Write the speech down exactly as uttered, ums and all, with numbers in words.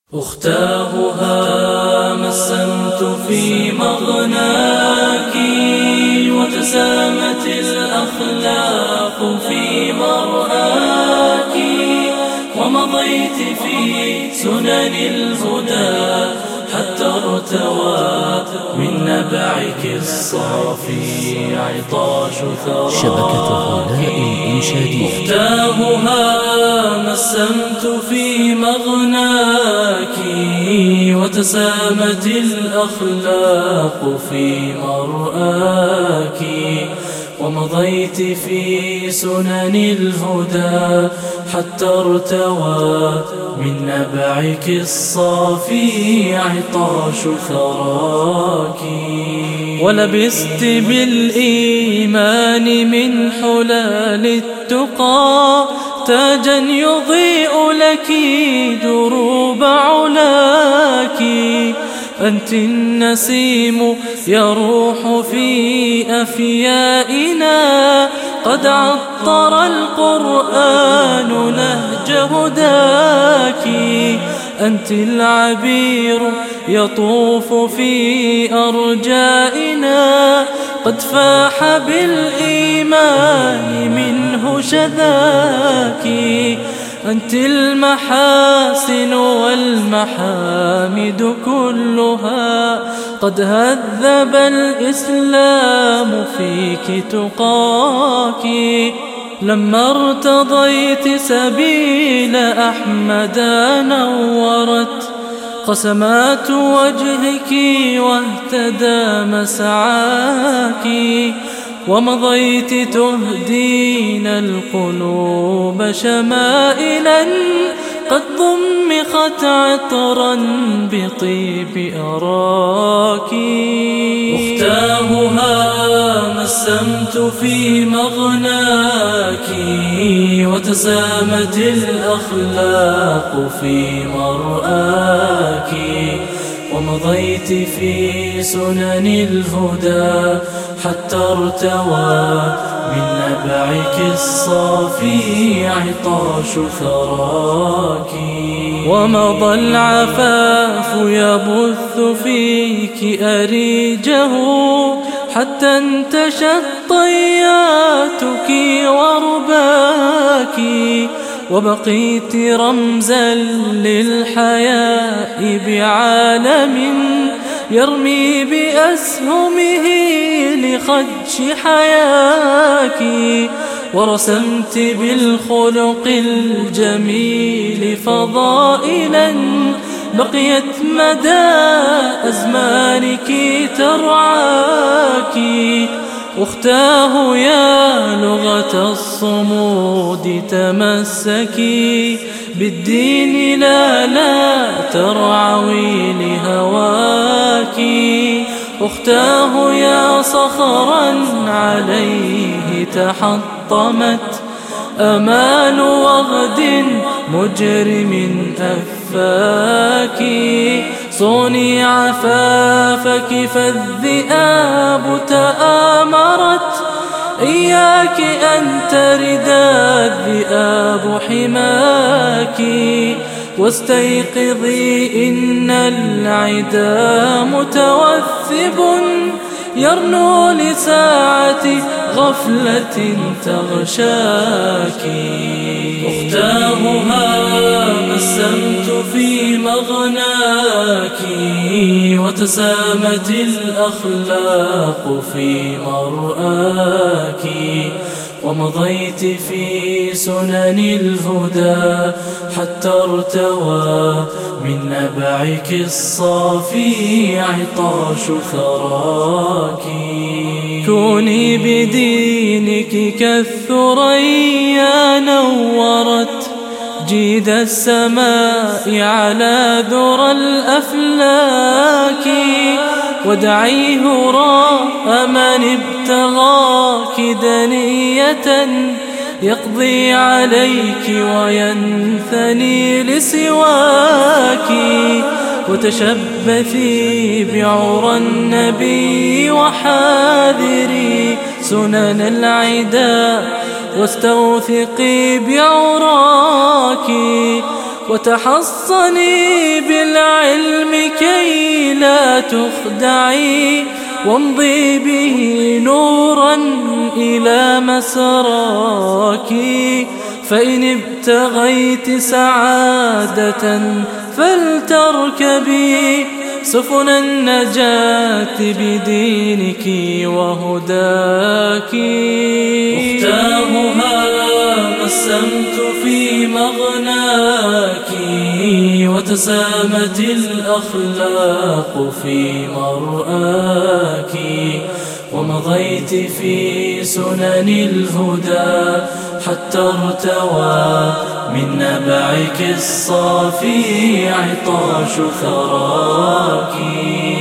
أختاه هام السمت في مغناك، وتسامت الأخلاق في مرآك، ومضيت في سنن الهدى حتى ارتوى من نبعك الصافي عطاش ثراك. شبكة غناء إنشادية. أختاه هام السمت في مغناك، وتسامت الأخلاق في مرآك، ومضيت في سنن الهدى حتى ارتوى من نبعك الصافي عطاش ثراك. ولبست بالإيمان من حلال التقى تاجا يضيء لك دروب علاك. أنت النسيم يروح في أفيائنا، قد عطر القرآن نهج هداك. أنت العبير يطوف في أرجائنا، قد فاح بالإيمان منه شذاك. أنت المحاسن والمحامد كلها، قد هذب الإسلام فيك تقاك. لما ارتضيت سبيل أحمد نورت قسمات وجهك واهتدى مسعاك. ومضيت تهدين القلوب شمائلا، قد ضمخت عطرا بطيب أراك. أختاه هام السمت في مغناك، وتسامت الأخلاق في مرآك، ومضيت في سنن الهدى حتى ارتوى من نبعك الصافي عطاش ثراك. ومضى العفاف يبث فيك أريجه، حتى انتشت طياتك ورباك. وبقيت رمزا للحياء بعالم يرمي بأسهمه لخدش حياك. ورسمت بالخلق الجميل فضائلا بقيت مدى أزمانك ترعاك. أختاه يا لغة الصمود تمسكي بالدين، لا لا ترعوي لهواك. أختاه يا صخرا عليه تحطمت أمال وغد مجرم أفاك. صوني عفافك فالذئاب تآمرت، إياك أن ترد الذئاب حماك. واستيقظي إن العدا متوثب يرنو لساعة غفلة تغشاك. أختاه هام السمت في مغناك، وتسامت الأخلاق في مرآك، ومضيت في سنن الهدى حتى ارتوى من نبعك الصافي عطاش ثراك. كوني بدينك كالثريا نورت جيد السماء على ذرى الأفلاك. ودعي هراء من ابتغاك دنية يقضي عليك وينثني لسواك. وتشبثي بعرى النبي وحاذري سنن العدا، واستوثقي بعراك وتحصني بالعلم كي لا تخدعي، وامضي به نورا إلى مسراك. فإن ابتغيت سعادة فلتركبي سفن النجاة بدينك وهداك. أختامها قسمت في مغناك، وتسامت الأخلاق في مرآك، ومضيت في سنن الهدى حتى ارتوى من نبعك الصافي عطاش ثراك.